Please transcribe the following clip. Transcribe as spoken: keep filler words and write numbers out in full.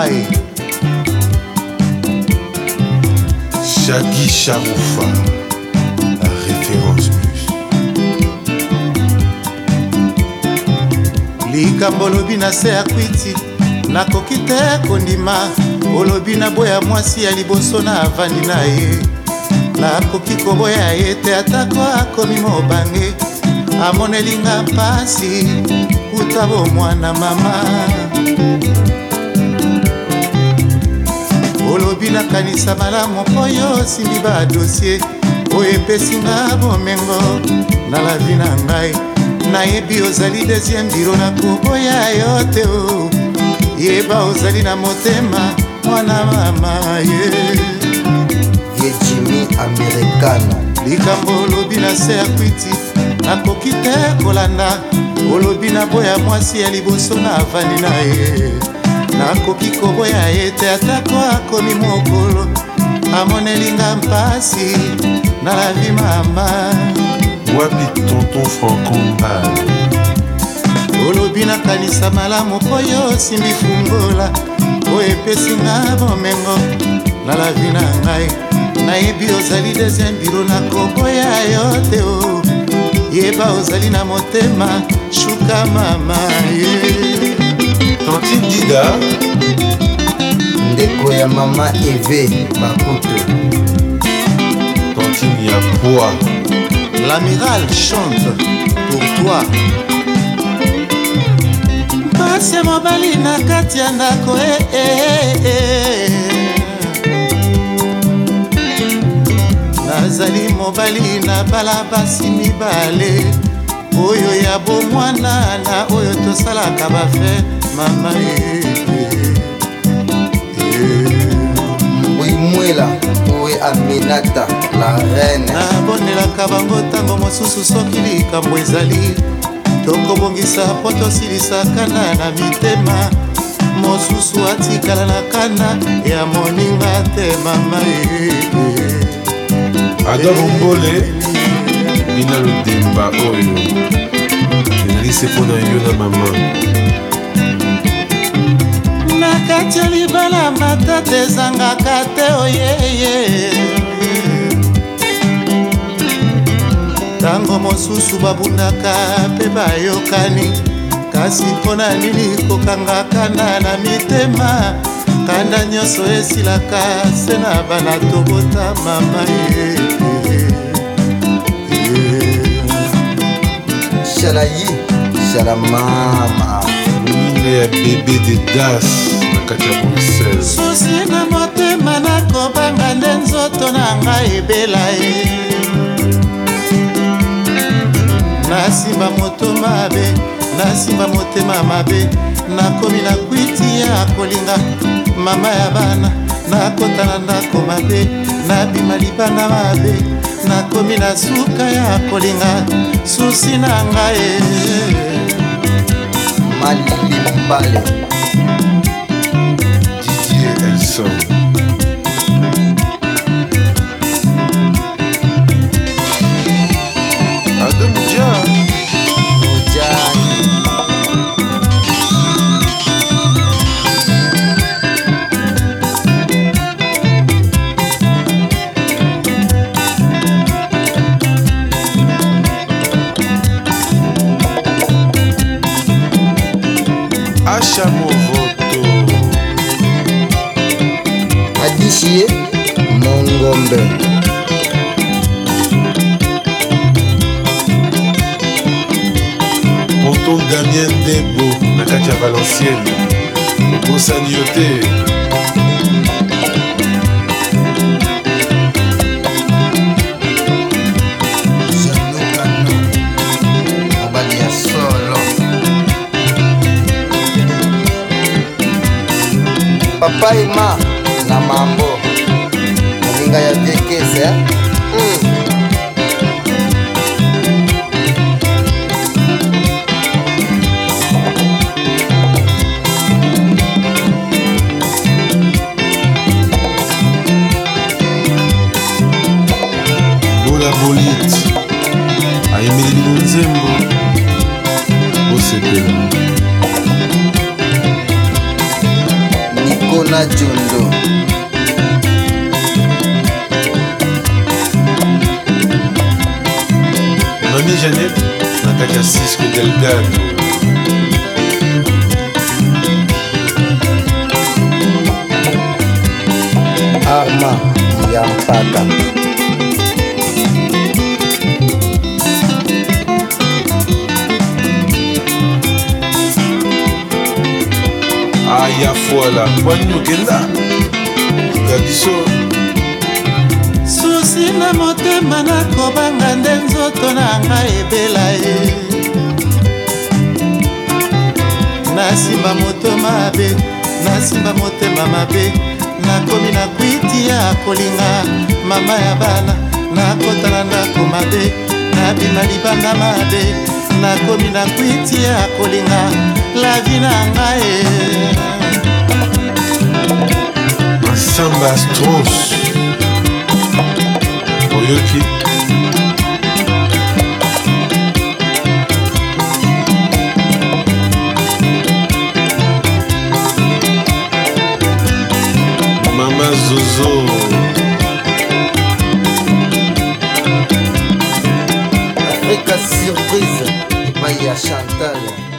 ngai Shaggy Charoufa, la référence plus. likambo olobi na se ya kwiti nakoki te kondima olobi na boya mwasi ya liboso na avandi na ye nakoki koboya ye te atako akomi mobange amonelinga mpasi uta bomwana mama olobi nakanisa malamu mpo yo osimbi badosie oyo epesinga bomengo na lavi na ngai nayebi ozali deuxième biro nakoboya yo te o yeba ozali na motema mwana mama ye ye Jimmy Americano likambo olobi na se ya kwiti nakoki te kolanda olobi na boya mwasi ya liboso na avandi na ye nakoki koboya ye te atako akomi mokolo amonelinga mpasi na lavi mama Wapi tonton Francombal olobi nakanisa malamu mpo yo osimbi fungola oyo epesinga bomengo na lavi na ngai nayebi ozali deuxième biro nakoboya yo te o yeba ozali na motema shuka mama ye Tantine Dida ndeko ya mama Eve Bakuto Tantine ya poids l'amiral chante pour toi pasi ya mobali na kati ya ndako eh, eh, eh. nazali mobali na bala basi mibale oyo ya bomwana na oyo tosalaka bafe mama Mwimwela owe Aminata la reine nabonelaka bango ntango mosusu soki likambo ezali tokobongisa mpo tosilisa kanda na mitema mosusu atikala na kanda ya moninga te mama Adam Mbole Bina Lodemba oyo ezalisi mpona yo na mama na kati ya libala matata ezangaka te oyeye ntango mosusu babundaka mpe bayokani kasi mpona nini kokanga kanda na mitema kanda nyonso esilaka se na bana tobota mama ye Shalayi Shalamama mine ya bebe de das na kati ya Bruxelles susi na motema nakobanga nde nzoto na ngai ebela ye nasimba moto mabe nasimba motema mabe nakomi na kwiti ya kolinga mama ya bana nakota na ndako mabe nabima libanda mabe nakomi na suka ya kolinga susi na ngai Malili Mbale Didier Elson Adam Dia Mujani Acha Movoto Adishie Mongombe Tonton Damien Debo na kati ya Valenciennes okosani yo te Zanokano Mobali ya solo Papa Ema na mambo Moninga ya viekese eh? mm. Bola Bolite Aimeli Nzembo Osepela Nico na Jondo. Mami Jeannette na kati ya Cisco Delgado. Arma ya mpaka. Aya fola kwani okenda kabiso susi na motema nakobanga nde nzoto na ngai ebela ye nasimba moto mabe nasimba motema mabe nakomi na kwiti ya kolinga mama ya bana nakota na ndako mabe nabima libanda mabe nakomi na kwiti ya kolinga lavi na ngai Samba Stros Oyoki Mama Zozo Africa Surprise. Epai ya Chantal.